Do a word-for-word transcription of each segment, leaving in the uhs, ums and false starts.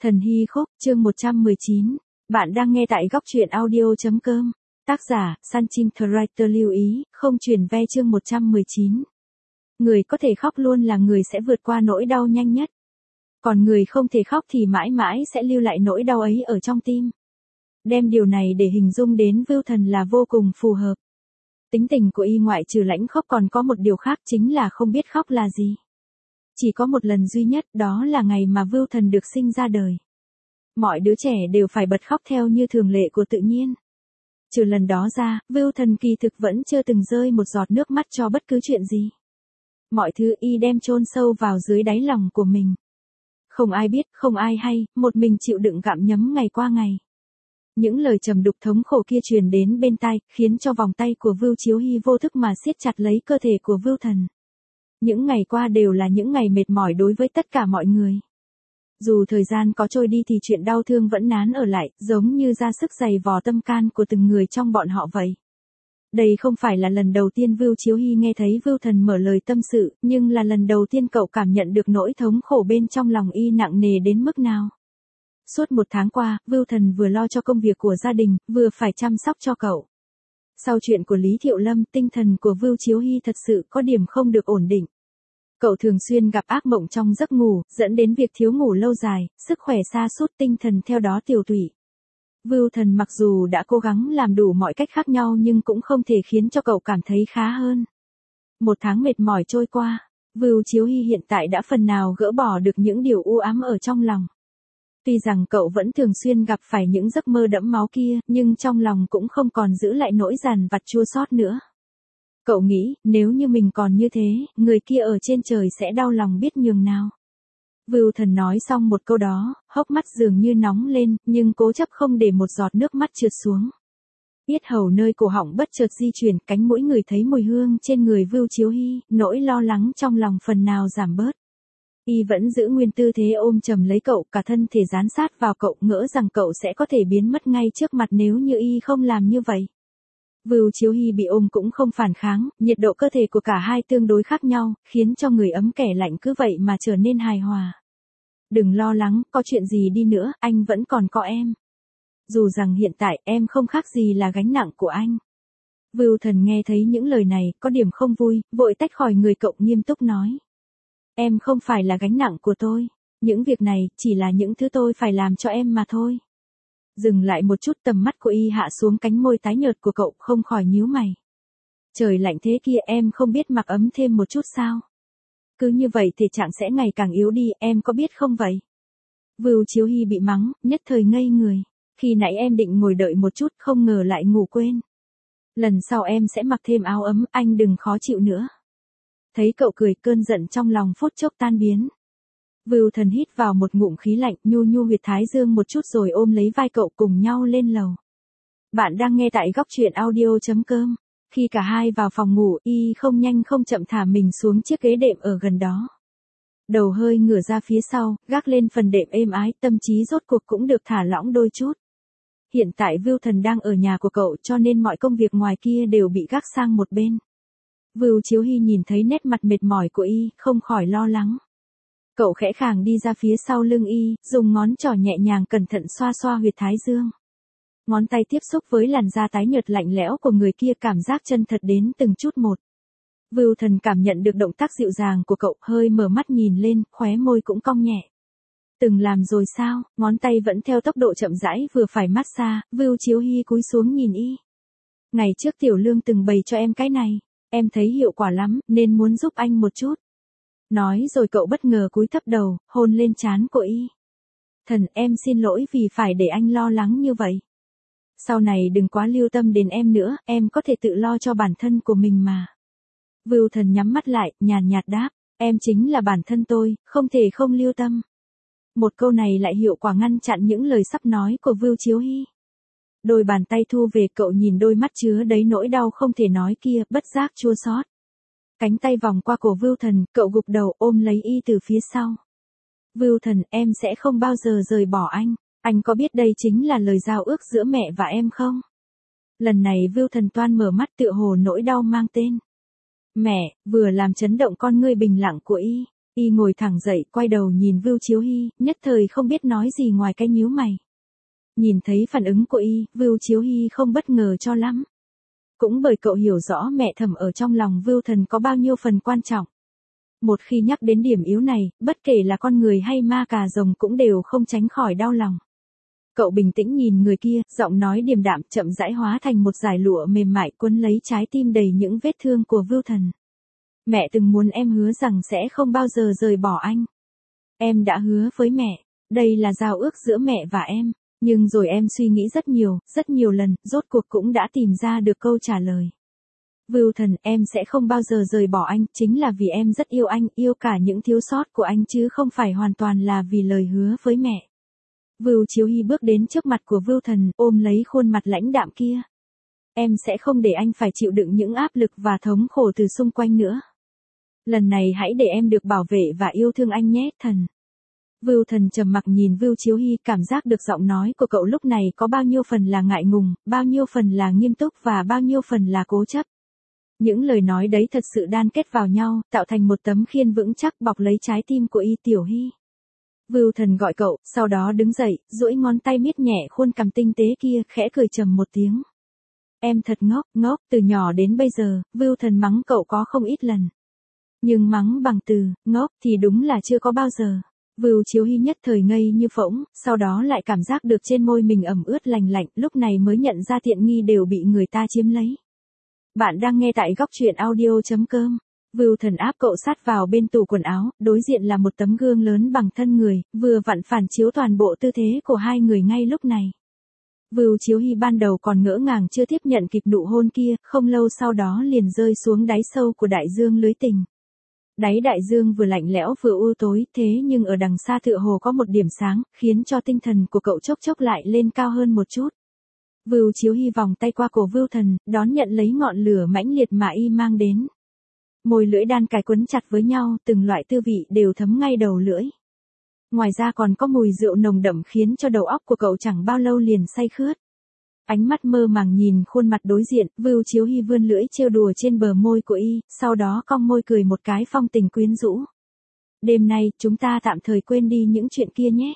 Thần Hy Khúc, chương một trăm mười chín. Bạn đang nghe tại góc truyện audio.com. Tác giả, Sun Chim The Writer lưu ý, không truyền ve chương một trăm mười chín. Người có thể khóc luôn là người sẽ vượt qua nỗi đau nhanh nhất. Còn người không thể khóc thì mãi mãi sẽ lưu lại nỗi đau ấy ở trong tim. Đem điều này để hình dung đến Vưu Thần là vô cùng phù hợp. Tính tình của y ngoại trừ lãnh khóc còn có một điều khác chính là không biết khóc là gì. Chỉ có một lần duy nhất, đó là ngày mà Vưu Thần được sinh ra đời. Mọi đứa trẻ đều phải bật khóc theo như thường lệ của tự nhiên. Trừ lần đó ra, Vưu Thần kỳ thực vẫn chưa từng rơi một giọt nước mắt cho bất cứ chuyện gì. Mọi thứ y đem chôn sâu vào dưới đáy lòng của mình. Không ai biết, không ai hay, một mình chịu đựng gặm nhấm ngày qua ngày. Những lời trầm đục thống khổ kia truyền đến bên tai, khiến cho vòng tay của Vưu Chiếu Hy vô thức mà siết chặt lấy cơ thể của Vưu Thần. Những ngày qua đều là những ngày mệt mỏi đối với tất cả mọi người. Dù thời gian có trôi đi thì chuyện đau thương vẫn nán ở lại, giống như ra sức giày vò tâm can của từng người trong bọn họ vậy. Đây không phải là lần đầu tiên Vưu Chiếu Hy nghe thấy Vưu Thần mở lời tâm sự, nhưng là lần đầu tiên cậu cảm nhận được nỗi thống khổ bên trong lòng y nặng nề đến mức nào. Suốt một tháng qua, Vưu Thần vừa lo cho công việc của gia đình, vừa phải chăm sóc cho cậu. Sau chuyện của Lý Thiệu Lâm, tinh thần của Vưu Chiếu Hy thật sự có điểm không được ổn định. Cậu thường xuyên gặp ác mộng trong giấc ngủ, dẫn đến việc thiếu ngủ lâu dài, sức khỏe sa sút, tinh thần theo đó tiều tụy. Vưu Thần mặc dù đã cố gắng làm đủ mọi cách khác nhau nhưng cũng không thể khiến cho cậu cảm thấy khá hơn. Một tháng mệt mỏi trôi qua, Vưu Chiếu Hy hiện tại đã phần nào gỡ bỏ được những điều u ám ở trong lòng. Tuy rằng cậu vẫn thường xuyên gặp phải những giấc mơ đẫm máu kia, nhưng trong lòng cũng không còn giữ lại nỗi dằn vặt chua xót nữa. Cậu nghĩ, nếu như mình còn như thế, người kia ở trên trời sẽ đau lòng biết nhường nào. Vưu Thần nói xong một câu đó, hốc mắt dường như nóng lên, nhưng cố chấp không để một giọt nước mắt trượt xuống. Yết hầu nơi cổ họng bất chợt di chuyển, cánh mũi người thấy mùi hương trên người Vưu Chiếu Hy, nỗi lo lắng trong lòng phần nào giảm bớt. Y vẫn giữ nguyên tư thế ôm chầm lấy cậu, cả thân thể dán sát vào cậu, ngỡ rằng cậu sẽ có thể biến mất ngay trước mặt nếu như y không làm như vậy. Vưu Chiếu Hy bị ôm cũng không phản kháng, nhiệt độ cơ thể của cả hai tương đối khác nhau, khiến cho người ấm kẻ lạnh cứ vậy mà trở nên hài hòa. Đừng lo lắng, có chuyện gì đi nữa, anh vẫn còn có em. Dù rằng hiện tại em không khác gì là gánh nặng của anh. Vưu Thần nghe thấy những lời này, có điểm không vui, vội tách khỏi người cậu nghiêm túc nói. Em không phải là gánh nặng của tôi, những việc này chỉ là những thứ tôi phải làm cho em mà thôi. Dừng lại một chút, tầm mắt của y hạ xuống cánh môi tái nhợt của cậu, không khỏi nhíu mày. Trời lạnh thế kia, em không biết mặc ấm thêm một chút sao? Cứ như vậy thể trạng sẽ ngày càng yếu đi, em có biết không vậy? Vưu Chiếu Hy bị mắng, nhất thời ngây người. Khi nãy em định ngồi đợi một chút, không ngờ lại ngủ quên. Lần sau em sẽ mặc thêm áo ấm, anh đừng khó chịu nữa. Thấy cậu cười, cơn giận trong lòng phút chốc tan biến. Vưu Thần hít vào một ngụm khí lạnh, nhu nhu huyệt thái dương một chút rồi ôm lấy vai cậu cùng nhau lên lầu. Bạn đang nghe tại góc truyện audio.com. Khi cả hai vào phòng ngủ, y không nhanh không chậm thả mình xuống chiếc ghế đệm ở gần đó. Đầu hơi ngửa ra phía sau, gác lên phần đệm êm ái, tâm trí rốt cuộc cũng được thả lỏng đôi chút. Hiện tại Vưu Thần đang ở nhà của cậu cho nên mọi công việc ngoài kia đều bị gác sang một bên. Vưu Chiếu Hy nhìn thấy nét mặt mệt mỏi của y, không khỏi lo lắng. Cậu khẽ khàng đi ra phía sau lưng y, dùng ngón trỏ nhẹ nhàng cẩn thận xoa xoa huyệt thái dương. Ngón tay tiếp xúc với làn da tái nhợt lạnh lẽo của người kia, cảm giác chân thật đến từng chút một. Vưu Thần cảm nhận được động tác dịu dàng của cậu, hơi mở mắt nhìn lên, khóe môi cũng cong nhẹ. Từng làm rồi sao? Ngón tay vẫn theo tốc độ chậm rãi vừa phải massage, Vưu Chiếu Hy cúi xuống nhìn y. Ngày trước Tiểu Lương từng bày cho em cái này, em thấy hiệu quả lắm, nên muốn giúp anh một chút. Nói rồi cậu bất ngờ cúi thấp đầu, hôn lên trán của y. Thần, em xin lỗi vì phải để anh lo lắng như vậy. Sau này đừng quá lưu tâm đến em nữa, em có thể tự lo cho bản thân của mình mà. Vưu Thần nhắm mắt lại, nhàn nhạt đáp, em chính là bản thân tôi, không thể không lưu tâm. Một câu này lại hiệu quả ngăn chặn những lời sắp nói của Vưu Chiếu Hy. Đôi bàn tay thu về, cậu nhìn đôi mắt chứa đầy nỗi đau không thể nói kia, bất giác chua xót. Cánh tay vòng qua cổ Vưu Thần, cậu gục đầu ôm lấy y từ phía sau. Vưu Thần, em sẽ không bao giờ rời bỏ anh, anh có biết đây chính là lời giao ước giữa mẹ và em không? Lần này Vưu Thần toan mở mắt, tựa hồ nỗi đau mang tên. Mẹ, vừa làm chấn động con ngươi bình lặng của y. Y ngồi thẳng dậy, quay đầu nhìn Vưu Chiếu Hy, nhất thời không biết nói gì ngoài cái nhíu mày. Nhìn thấy phản ứng của Y, Vưu Chiếu Hy không bất ngờ cho lắm. Cũng bởi cậu hiểu rõ mẹ thầm ở trong lòng Vưu Thần có bao nhiêu phần quan trọng. Một khi nhắc đến điểm yếu này, bất kể là con người hay ma cà rồng cũng đều không tránh khỏi đau lòng. Cậu bình tĩnh nhìn người kia, giọng nói điềm đạm chậm rãi hóa thành một dải lụa mềm mại quấn lấy trái tim đầy những vết thương của Vưu Thần. Mẹ từng muốn em hứa rằng sẽ không bao giờ rời bỏ anh. Em đã hứa với mẹ, đây là giao ước giữa mẹ và em. Nhưng rồi em suy nghĩ rất nhiều, rất nhiều lần, rốt cuộc cũng đã tìm ra được câu trả lời. Vưu Thần, em sẽ không bao giờ rời bỏ anh, chính là vì em rất yêu anh, yêu cả những thiếu sót của anh chứ không phải hoàn toàn là vì lời hứa với mẹ. Vưu Chiếu Hy bước đến trước mặt của Vưu Thần, ôm lấy khuôn mặt lãnh đạm kia. Em sẽ không để anh phải chịu đựng những áp lực và thống khổ từ xung quanh nữa. Lần này hãy để em được bảo vệ và yêu thương anh nhé, Thần. Vưu Thần trầm mặc nhìn Vưu Chiếu Hy, cảm giác được giọng nói của cậu lúc này có bao nhiêu phần là ngại ngùng, bao nhiêu phần là nghiêm túc và bao nhiêu phần là cố chấp. Những lời nói đấy thật sự đan kết vào nhau, tạo thành một tấm khiên vững chắc bọc lấy trái tim của Y Tiểu Hy. Vưu Thần gọi cậu, sau đó đứng dậy, duỗi ngón tay miết nhẹ khuôn cằm tinh tế kia, khẽ cười trầm một tiếng. Em thật ngốc, ngốc, từ nhỏ đến bây giờ, Vưu Thần mắng cậu có không ít lần. Nhưng mắng bằng từ, ngốc thì đúng là chưa có bao giờ. Vưu Chiếu Hy nhất thời ngây như phỗng, sau đó lại cảm giác được trên môi mình ẩm ướt lành lạnh, lúc này mới nhận ra tiện nghi đều bị người ta chiếm lấy. Bạn đang nghe tại góc truyện audio chấm com. Vưu Thần áp cậu sát vào bên tủ quần áo, đối diện là một tấm gương lớn bằng thân người, vừa vặn phản chiếu toàn bộ tư thế của hai người ngay lúc này. Vưu Chiếu Hy ban đầu còn ngỡ ngàng chưa tiếp nhận kịp nụ hôn kia, không lâu sau đó liền rơi xuống đáy sâu của đại dương lưới tình. Đáy đại dương vừa lạnh lẽo vừa u tối, thế nhưng ở đằng xa tựa hồ có một điểm sáng, khiến cho tinh thần của cậu chốc chốc lại lên cao hơn một chút. Vưu Chiếu Hy vòng tay qua cổ Vưu Thần, đón nhận lấy ngọn lửa mãnh liệt mà Y mang đến. Môi lưỡi đan cài quấn chặt với nhau, từng loại tư vị đều thấm ngay đầu lưỡi. Ngoài ra còn có mùi rượu nồng đậm khiến cho đầu óc của cậu chẳng bao lâu liền say khướt. Ánh mắt mơ màng nhìn khuôn mặt đối diện, Vưu Chiếu Hy vươn lưỡi trêu đùa trên bờ môi của Y, sau đó cong môi cười một cái phong tình quyến rũ. Đêm nay, chúng ta tạm thời quên đi những chuyện kia nhé.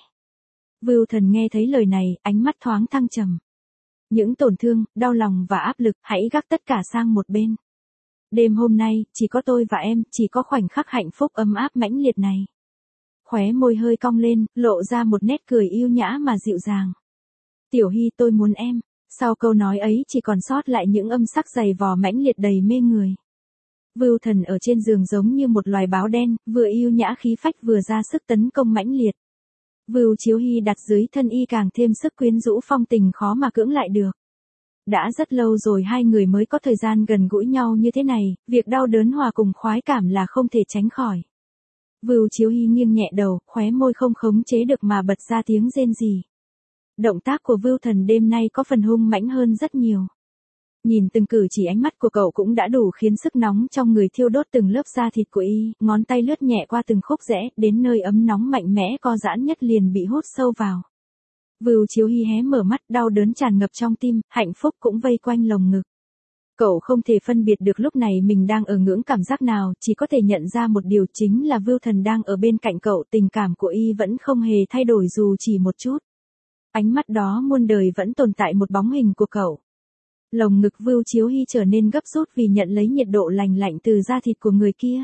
Vưu Thần nghe thấy lời này, ánh mắt thoáng thăng trầm. Những tổn thương, đau lòng và áp lực, hãy gác tất cả sang một bên. Đêm hôm nay, chỉ có tôi và em, chỉ có khoảnh khắc hạnh phúc ấm áp mãnh liệt này. Khóe môi hơi cong lên, lộ ra một nét cười yêu nhã mà dịu dàng. Tiểu Hy, tôi muốn em. Sau câu nói ấy chỉ còn sót lại những âm sắc dày vò mãnh liệt đầy mê người. Vưu Thần ở trên giường giống như một loài báo đen, vừa yêu nhã khí phách vừa ra sức tấn công mãnh liệt. Vưu Chiếu Hy đặt dưới thân Y càng thêm sức quyến rũ phong tình khó mà cưỡng lại được. Đã rất lâu rồi hai người mới có thời gian gần gũi nhau như thế này, việc đau đớn hòa cùng khoái cảm là không thể tránh khỏi. Vưu Chiếu Hy nghiêng nhẹ đầu, khóe môi không khống chế được mà bật ra tiếng rên rỉ. Động tác của Vưu Thần đêm nay có phần hung mãnh hơn rất nhiều. Nhìn từng cử chỉ ánh mắt của cậu cũng đã đủ khiến sức nóng trong người thiêu đốt từng lớp da thịt của Y, ngón tay lướt nhẹ qua từng khúc rẽ, đến nơi ấm nóng mạnh mẽ co giãn nhất liền bị hút sâu vào. Vưu Chiếu Hy hé mở mắt, đau đớn tràn ngập trong tim, hạnh phúc cũng vây quanh lồng ngực. Cậu không thể phân biệt được lúc này mình đang ở ngưỡng cảm giác nào, chỉ có thể nhận ra một điều chính là Vưu Thần đang ở bên cạnh cậu, tình cảm của Y vẫn không hề thay đổi dù chỉ một chút. Ánh mắt đó muôn đời vẫn tồn tại một bóng hình của cậu. Lồng ngực Vưu Chiếu Hy trở nên gấp rút vì nhận lấy nhiệt độ lành lạnh từ da thịt của người kia.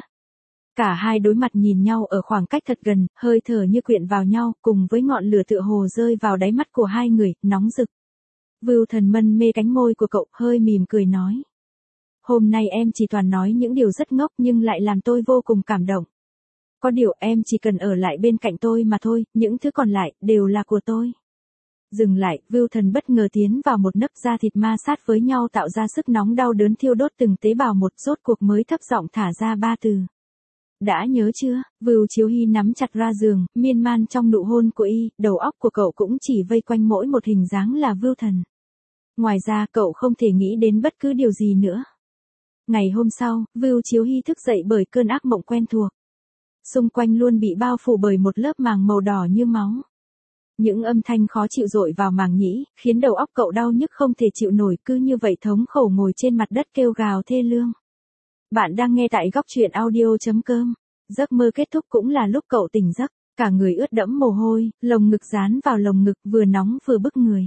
Cả hai đối mặt nhìn nhau ở khoảng cách thật gần, hơi thở như quyện vào nhau, cùng với ngọn lửa tựa hồ rơi vào đáy mắt của hai người, nóng rực. Vưu Thần mân mê cánh môi của cậu, hơi mỉm cười nói. Hôm nay em chỉ toàn nói những điều rất ngốc nhưng lại làm tôi vô cùng cảm động. Có điều em chỉ cần ở lại bên cạnh tôi mà thôi, những thứ còn lại, đều là của tôi. Dừng lại, Vưu Thần bất ngờ tiến vào một nấc da thịt ma sát với nhau tạo ra sức nóng đau đớn thiêu đốt từng tế bào một, rốt cuộc mới thấp giọng thả ra ba từ. Đã nhớ chưa? Vưu Chiếu Hy nắm chặt ra giường, miên man trong nụ hôn của Y, đầu óc của cậu cũng chỉ vây quanh mỗi một hình dáng là Vưu Thần. Ngoài ra cậu không thể nghĩ đến bất cứ điều gì nữa. Ngày hôm sau, Vưu Chiếu Hy thức dậy bởi cơn ác mộng quen thuộc. Xung quanh luôn bị bao phủ bởi một lớp màng màu đỏ như máu. Những âm thanh khó chịu dội vào màng nhĩ, khiến đầu óc cậu đau nhức không thể chịu nổi, cứ như vậy thống khổ ngồi trên mặt đất kêu gào thê lương. Bạn đang nghe tại góc truyện audio chấm com. giấc mơ kết thúc cũng là lúc cậu tỉnh giấc, cả người ướt đẫm mồ hôi, lồng ngực dán vào lồng ngực vừa nóng vừa bức người.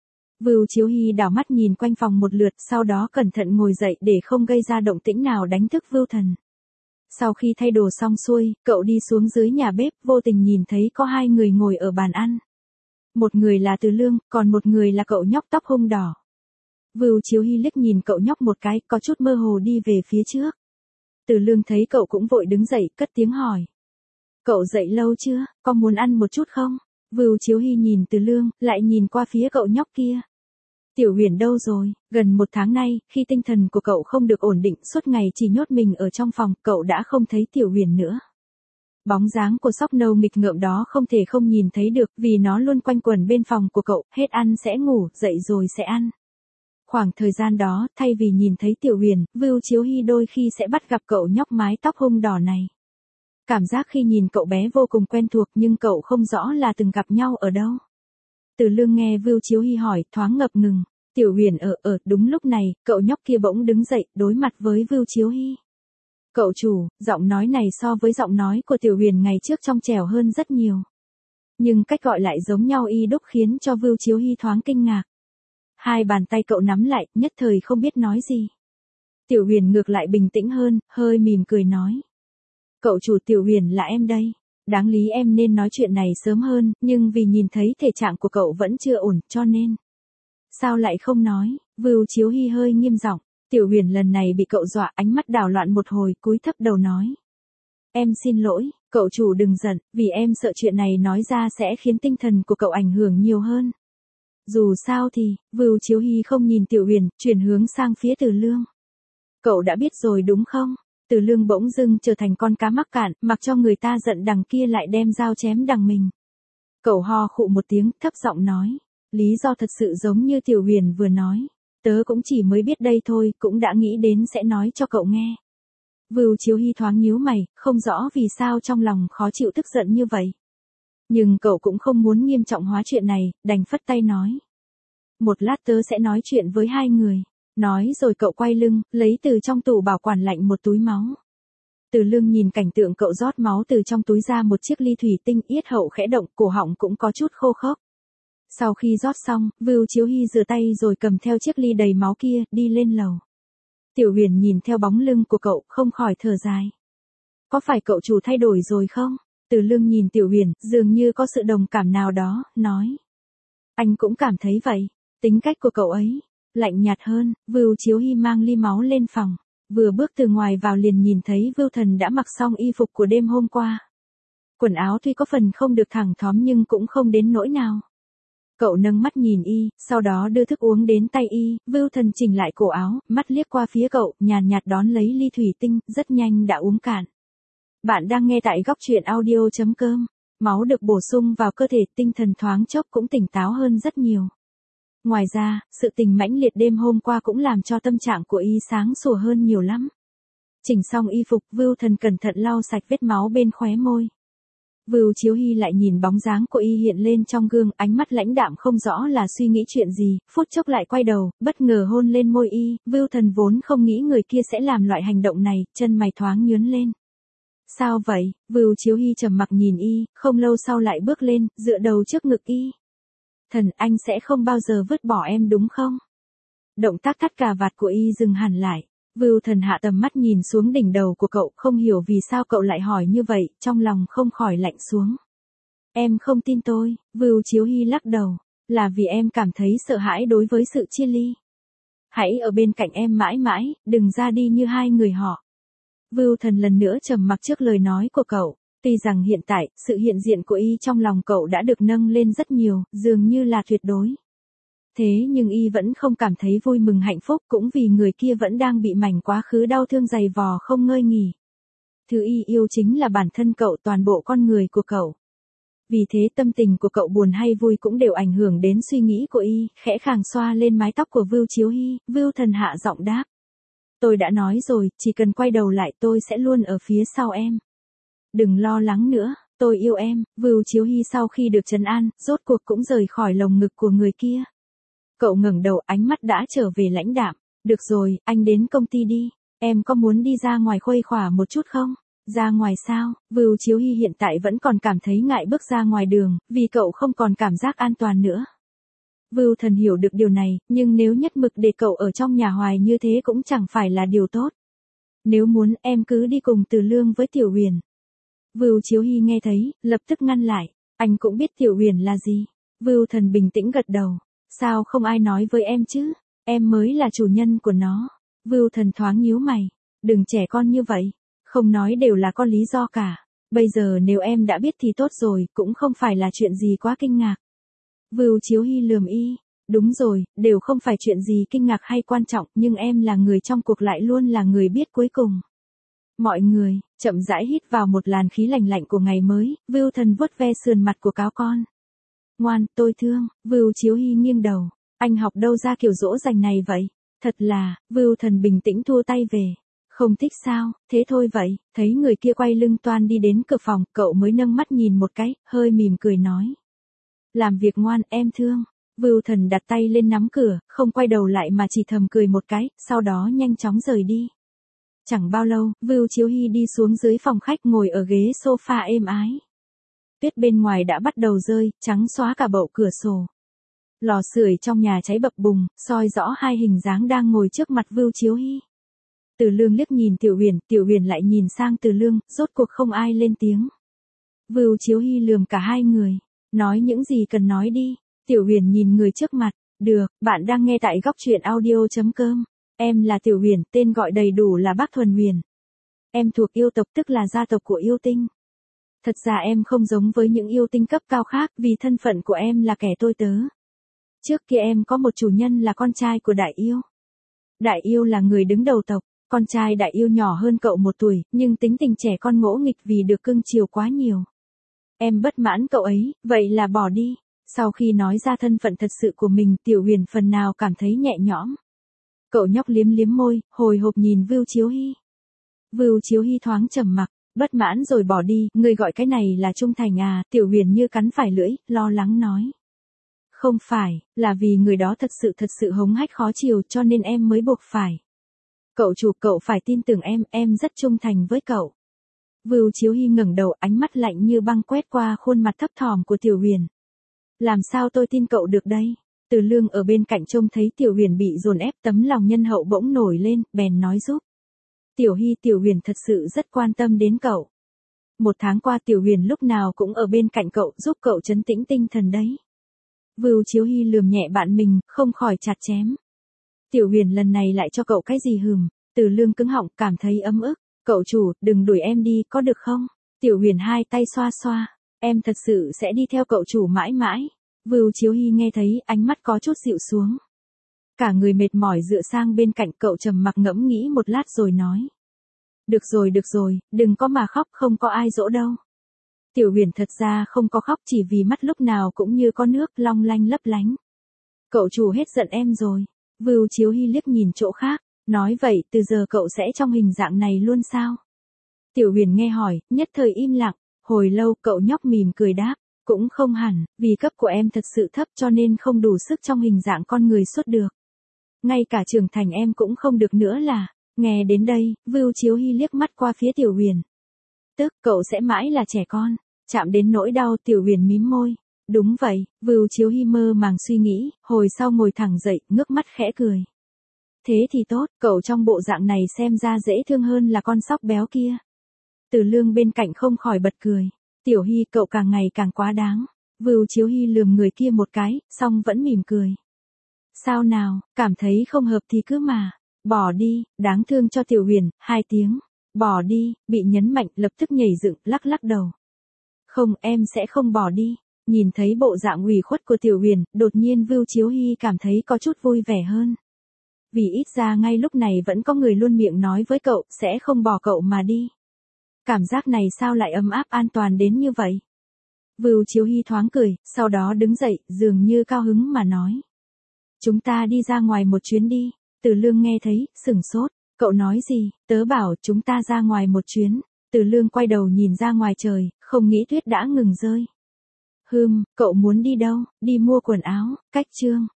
Vưu Chiếu Hy đảo mắt nhìn quanh phòng một lượt, sau đó cẩn thận ngồi dậy để không gây ra động tĩnh nào đánh thức Vưu Thần. Sau khi thay đồ xong xuôi, cậu đi xuống dưới nhà bếp, vô tình nhìn thấy có hai người ngồi ở bàn ăn. Một người là Từ Lương, còn một người là cậu nhóc tóc hung đỏ. Vưu Chiếu Hy liếc nhìn cậu nhóc một cái, có chút mơ hồ đi về phía trước. Từ Lương thấy cậu cũng vội đứng dậy, cất tiếng hỏi. Cậu dậy lâu chưa, có muốn ăn một chút không? Vưu Chiếu Hy nhìn Từ Lương, lại nhìn qua phía cậu nhóc kia. Tiểu Huyền đâu rồi? Gần một tháng nay, khi tinh thần của cậu không được ổn định, suốt ngày chỉ nhốt mình ở trong phòng, cậu đã không thấy Tiểu Huyền nữa. Bóng dáng của sóc nâu nghịch ngợm đó không thể không nhìn thấy được, vì nó luôn quanh quẩn bên phòng của cậu, hết ăn sẽ ngủ, dậy rồi sẽ ăn. Khoảng thời gian đó, thay vì nhìn thấy Tiểu Huyền, Vưu Chiếu Hy đôi khi sẽ bắt gặp cậu nhóc mái tóc hung đỏ này. Cảm giác khi nhìn cậu bé vô cùng quen thuộc, nhưng cậu không rõ là từng gặp nhau ở đâu. Từ Lương nghe Vưu Chiếu Hy hỏi, thoáng ngập ngừng. Tiểu Huyền ở ở, đúng lúc này, cậu nhóc kia bỗng đứng dậy, đối mặt với Vưu Chiếu Hy. Cậu chủ, giọng nói này so với giọng nói của Tiểu Huyền ngày trước trong trẻo hơn rất nhiều. Nhưng cách gọi lại giống nhau y đúc khiến cho Vưu Chiếu Hy thoáng kinh ngạc. Hai bàn tay cậu nắm lại, nhất thời không biết nói gì. Tiểu Huyền ngược lại bình tĩnh hơn, hơi mỉm cười nói. Cậu chủ, Tiểu Huyền là em đây. Đáng lý em nên nói chuyện này sớm hơn, nhưng vì nhìn thấy thể trạng của cậu vẫn chưa ổn, cho nên. Sao lại không nói? Vưu Chiếu Hy hơi nghiêm giọng. Tiểu Huyền lần này bị cậu dọa, ánh mắt đảo loạn một hồi, cúi thấp đầu nói. Em xin lỗi, cậu chủ đừng giận, vì em sợ chuyện này nói ra sẽ khiến tinh thần của cậu ảnh hưởng nhiều hơn. Dù sao thì, Vưu Chiếu Hy không nhìn Tiểu Huyền, chuyển hướng sang phía Từ Lương. Cậu đã biết rồi đúng không? Từ Lương bỗng dưng trở thành con cá mắc cạn, mặc cho người ta giận đằng kia lại đem dao chém đằng mình. Cậu ho khụ một tiếng, thấp giọng nói. Lý do thật sự giống như Tiểu Huyền vừa nói. Tớ cũng chỉ mới biết đây thôi, cũng đã nghĩ đến sẽ nói cho cậu nghe. Vưu Chiếu Hy thoáng nhíu mày, không rõ vì sao trong lòng khó chịu tức giận như vậy. Nhưng cậu cũng không muốn nghiêm trọng hóa chuyện này, đành phất tay nói. Một lát tớ sẽ nói chuyện với hai người. Nói rồi cậu quay lưng, lấy từ trong tủ bảo quản lạnh một túi máu. Từ Lương nhìn cảnh tượng cậu rót máu từ trong túi ra một chiếc ly thủy tinh, yết hậu khẽ động, cổ họng cũng có chút khô khốc. Sau khi rót xong, Vưu Chiếu Hy rửa tay rồi cầm theo chiếc ly đầy máu kia, đi lên lầu. Tiểu Huyền nhìn theo bóng lưng của cậu, không khỏi thở dài. Có phải cậu chủ thay đổi rồi không? Từ Lương nhìn Tiểu Huyền, dường như có sự đồng cảm nào đó, nói. Anh cũng cảm thấy vậy, tính cách của cậu ấy. Lạnh nhạt hơn, Vưu Chiếu Hy mang ly máu lên phòng. Vừa bước từ ngoài vào liền nhìn thấy Vưu Thần đã mặc xong y phục của đêm hôm qua. Quần áo tuy có phần không được thẳng thóm nhưng cũng không đến nỗi nào. Cậu nâng mắt nhìn y, sau đó đưa thức uống đến tay y, Vưu Thần chỉnh lại cổ áo, mắt liếc qua phía cậu, nhàn nhạt đón lấy ly thủy tinh, rất nhanh đã uống cạn. Bạn đang nghe tại góc truyện audio chấm com. Máu được bổ sung vào cơ thể, tinh thần thoáng chốc cũng tỉnh táo hơn rất nhiều. Ngoài ra, sự tình mãnh liệt đêm hôm qua cũng làm cho tâm trạng của y sáng sủa hơn nhiều lắm. Chỉnh xong y phục, Vưu Thần cẩn thận lau sạch vết máu bên khóe môi. Vưu Chiếu Hy lại nhìn bóng dáng của y hiện lên trong gương, ánh mắt lãnh đạm không rõ là suy nghĩ chuyện gì, phút chốc lại quay đầu, bất ngờ hôn lên môi y, Vưu Thần vốn không nghĩ người kia sẽ làm loại hành động này, chân mày thoáng nhướng lên. Sao vậy? Vưu Chiếu Hy trầm mặc nhìn y, không lâu sau lại bước lên, dựa đầu trước ngực y. Thần, anh sẽ không bao giờ vứt bỏ em đúng không? Động tác thắt cà vạt của y dừng hẳn lại. Vưu Thần hạ tầm mắt nhìn xuống đỉnh đầu của cậu, không hiểu vì sao cậu lại hỏi như vậy, trong lòng không khỏi lạnh xuống. Em không tin tôi, Vưu Chiếu Hy lắc đầu, là vì em cảm thấy sợ hãi đối với sự chia ly. Hãy ở bên cạnh em mãi mãi, đừng ra đi như hai người họ. Vưu Thần lần nữa trầm mặc trước lời nói của cậu. Tuy rằng hiện tại, sự hiện diện của y trong lòng cậu đã được nâng lên rất nhiều, dường như là tuyệt đối. Thế nhưng y vẫn không cảm thấy vui mừng hạnh phúc, cũng vì người kia vẫn đang bị mảnh quá khứ đau thương dày vò không ngơi nghỉ. Thứ y yêu chính là bản thân cậu, toàn bộ con người của cậu. Vì thế tâm tình của cậu buồn hay vui cũng đều ảnh hưởng đến suy nghĩ của y, khẽ khàng xoa lên mái tóc của Vưu Chiếu Hy, Vưu Thần hạ giọng đáp. Tôi đã nói rồi, chỉ cần quay đầu lại tôi sẽ luôn ở phía sau em. Đừng lo lắng nữa, tôi yêu em. Vưu Chiếu Hy sau khi được trấn an, rốt cuộc cũng rời khỏi lồng ngực của người kia. Cậu ngẩng đầu, ánh mắt đã trở về lãnh đạm. Được rồi, anh đến công ty đi. Em có muốn đi ra ngoài khuây khỏa một chút không? Ra ngoài sao? Vưu Chiếu Hy hiện tại vẫn còn cảm thấy ngại bước ra ngoài đường, vì cậu không còn cảm giác an toàn nữa. Vưu Thần hiểu được điều này, nhưng nếu nhất mực để cậu ở trong nhà hoài như thế cũng chẳng phải là điều tốt. Nếu muốn em cứ đi cùng Từ Lương với Tiểu Huyền. Vưu Chiếu Hy nghe thấy, lập tức ngăn lại. Anh cũng biết Tiểu Huyền là gì. Vưu Thần bình tĩnh gật đầu. Sao không ai nói với em chứ? Em mới là chủ nhân của nó. Vưu Thần thoáng nhíu mày. Đừng trẻ con như vậy. Không nói đều là có lý do cả. Bây giờ nếu em đã biết thì tốt rồi, cũng không phải là chuyện gì quá kinh ngạc. Vưu Chiếu Hy lườm y. Đúng rồi, đều không phải chuyện gì kinh ngạc hay quan trọng, nhưng em là người trong cuộc lại luôn là người biết cuối cùng. Mọi người, chậm rãi hít vào một làn khí lành lạnh của ngày mới, Vưu Thần vuốt ve sườn mặt của cáo con. Ngoan, tôi thương, Vưu Chiếu Hy nghiêng đầu. Anh học đâu ra kiểu dỗ dành này vậy? Thật là, Vưu Thần bình tĩnh thua tay về. Không thích sao, thế thôi vậy, thấy người kia quay lưng toan đi đến cửa phòng, cậu mới nâng mắt nhìn một cái, hơi mỉm cười nói. Làm việc ngoan, em thương. Vưu Thần đặt tay lên nắm cửa, không quay đầu lại mà chỉ thầm cười một cái, sau đó nhanh chóng rời đi. Chẳng bao lâu, Vưu Chiếu Hy đi xuống dưới phòng khách ngồi ở ghế sofa êm ái. Tuyết bên ngoài đã bắt đầu rơi, trắng xóa cả bậu cửa sổ. Lò sưởi trong nhà cháy bập bùng, soi rõ hai hình dáng đang ngồi trước mặt Vưu Chiếu Hy. Từ Lương liếc nhìn Tiểu Huyền, Tiểu Huyền lại nhìn sang Từ Lương, rốt cuộc không ai lên tiếng. Vưu Chiếu Hy lườm cả hai người, nói những gì cần nói đi. Tiểu Huyền nhìn người trước mặt, được, bạn đang nghe tại góc truyện audio chấm com. Em là Tiểu Huyền, tên gọi đầy đủ là Bác Thuần Huyền. Em thuộc yêu tộc tức là gia tộc của yêu tinh. Thật ra em không giống với những yêu tinh cấp cao khác vì thân phận của em là kẻ tôi tớ. Trước kia em có một chủ nhân là con trai của đại yêu. Đại yêu là người đứng đầu tộc, con trai đại yêu nhỏ hơn cậu một tuổi, nhưng tính tình trẻ con ngỗ nghịch vì được cưng chiều quá nhiều. Em bất mãn cậu ấy, vậy là bỏ đi. Sau khi nói ra thân phận thật sự của mình, Tiểu Huyền phần nào cảm thấy nhẹ nhõm. Cậu nhóc liếm liếm môi, hồi hộp nhìn Vưu Chiếu Hy. Vưu Chiếu Hy thoáng trầm mặc, bất mãn rồi bỏ đi, người gọi cái này là trung thành à? Tiểu Huyền như cắn phải lưỡi, lo lắng nói. Không phải, là vì người đó thật sự thật sự hống hách khó chiều cho nên em mới buộc phải. Cậu chủ, cậu phải tin tưởng em, em rất trung thành với cậu. Vưu Chiếu Hy ngẩng đầu, ánh mắt lạnh như băng quét qua khuôn mặt thấp thỏm của Tiểu Huyền. Làm sao tôi tin cậu được đây? Từ Lương ở bên cạnh trông thấy Tiểu Huyền bị dồn ép, tấm lòng nhân hậu bỗng nổi lên, bèn nói giúp. Tiểu Hy, Tiểu Huyền thật sự rất quan tâm đến cậu. Một tháng qua Tiểu Huyền lúc nào cũng ở bên cạnh cậu, giúp cậu trấn tĩnh tinh thần đấy. Vưu Chiếu Hy lườm nhẹ bạn mình, không khỏi chặt chém. Tiểu Huyền lần này lại cho cậu cái gì hừm? Từ Lương cứng họng, cảm thấy ấm ức. Cậu chủ, đừng đuổi em đi, có được không? Tiểu Huyền hai tay xoa xoa. Em thật sự sẽ đi theo cậu chủ mãi mãi. Vưu Chiếu Hy nghe thấy, ánh mắt có chút dịu xuống. Cả người mệt mỏi dựa sang bên cạnh cậu trầm mặc ngẫm nghĩ một lát rồi nói. Được rồi được rồi, đừng có mà khóc, không có ai dỗ đâu. Tiểu Huyền thật ra không có khóc chỉ vì mắt lúc nào cũng như có nước long lanh lấp lánh. Cậu chủ hết giận em rồi. Vưu Chiếu Hy liếc nhìn chỗ khác, nói vậy từ giờ cậu sẽ trong hình dạng này luôn sao? Tiểu Huyền nghe hỏi, nhất thời im lặng, hồi lâu cậu nhóc mỉm cười đáp. Cũng không hẳn, vì cấp của em thật sự thấp cho nên không đủ sức trong hình dạng con người xuất được. Ngay cả trưởng thành em cũng không được nữa là. Nghe đến đây, Vưu Chiếu Hy liếc mắt qua phía Tiểu Huyền. Tức, cậu sẽ mãi là trẻ con. Chạm đến nỗi đau, Tiểu Huyền mím môi. Đúng vậy, Vưu Chiếu Hy mơ màng suy nghĩ, hồi sau ngồi thẳng dậy, ngước mắt khẽ cười. Thế thì tốt, cậu trong bộ dạng này xem ra dễ thương hơn là con sóc béo kia. Từ Lương bên cạnh không khỏi bật cười. Tiểu Hy, cậu càng ngày càng quá đáng. Vưu Chiếu Hy lườm người kia một cái, xong vẫn mỉm cười. Sao nào, cảm thấy không hợp thì cứ mà. Bỏ đi, đáng thương cho Tiểu Huyền, hai tiếng. Bỏ đi, bị nhấn mạnh, lập tức nhảy dựng, lắc lắc đầu. Không, em sẽ không bỏ đi. Nhìn thấy bộ dạng ủy khuất của Tiểu Huyền, đột nhiên Vưu Chiếu Hy cảm thấy có chút vui vẻ hơn. Vì ít ra ngay lúc này vẫn có người luôn miệng nói với cậu, sẽ không bỏ cậu mà đi. Cảm giác này sao lại ấm áp an toàn đến như vậy? Vưu Chiếu Hy thoáng cười, sau đó đứng dậy, dường như cao hứng mà nói. Chúng ta đi ra ngoài một chuyến đi. Từ Lương nghe thấy, sửng sốt. Cậu nói gì? Tớ bảo chúng ta ra ngoài một chuyến. Từ Lương quay đầu nhìn ra ngoài trời, không nghĩ tuyết đã ngừng rơi. Hừm, cậu muốn đi đâu? Đi mua quần áo, cách chương.